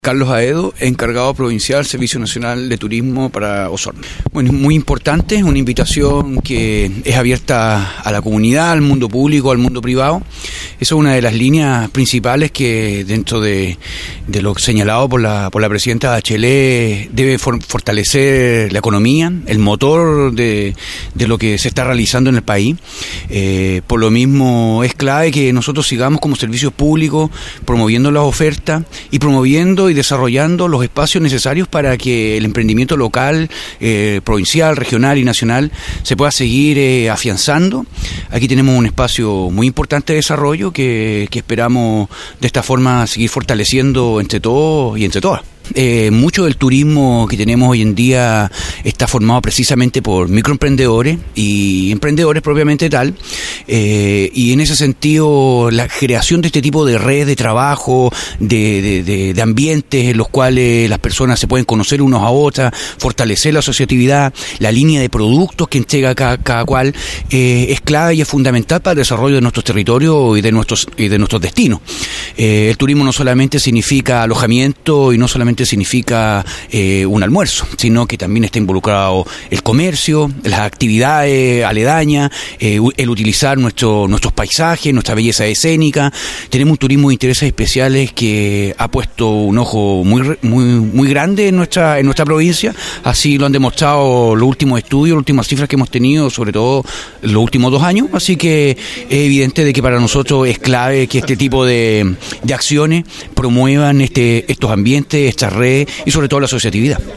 Carlos Aedo, encargado provincial Servicio Nacional de Turismo para Osorno. Bueno, es muy importante, una invitación que es abierta a la comunidad, al mundo público, al mundo privado. Esa es una de las líneas principales que dentro de lo señalado por la presidenta Bachelet debe fortalecer la economía, el motor de lo que se está realizando en el país. Por lo mismo es clave que nosotros sigamos como servicios públicos promoviendo las ofertas y promoviendo y desarrollando los espacios necesarios para que el emprendimiento local, provincial, regional y nacional se pueda seguir afianzando. Aquí tenemos un espacio muy importante de desarrollo que esperamos de esta forma seguir fortaleciendo entre todos y entre todas. Mucho del turismo que tenemos hoy en día está formado precisamente por microemprendedores y emprendedores propiamente tal, y en ese sentido la creación de este tipo de redes de trabajo, de ambientes en los cuales las personas se pueden conocer unos a otras, fortalecer la asociatividad, la línea de productos que entrega cada cual, es clave y es fundamental para el desarrollo de nuestros territorios y de nuestros destinos. El turismo no solamente significa alojamiento y no solamente significa un almuerzo, sino que también está involucrado el comercio, las actividades aledañas, el utilizar nuestros paisajes, nuestra belleza escénica. Tenemos un turismo de intereses especiales que ha puesto un ojo muy grande en nuestra provincia. Así lo han demostrado los últimos estudios, las últimas cifras que hemos tenido, sobre todo los últimos 2 años. Así que es evidente de que para nosotros es clave que este tipo de acciones promuevan estos ambientes, estas redes y sobre todo la asociatividad.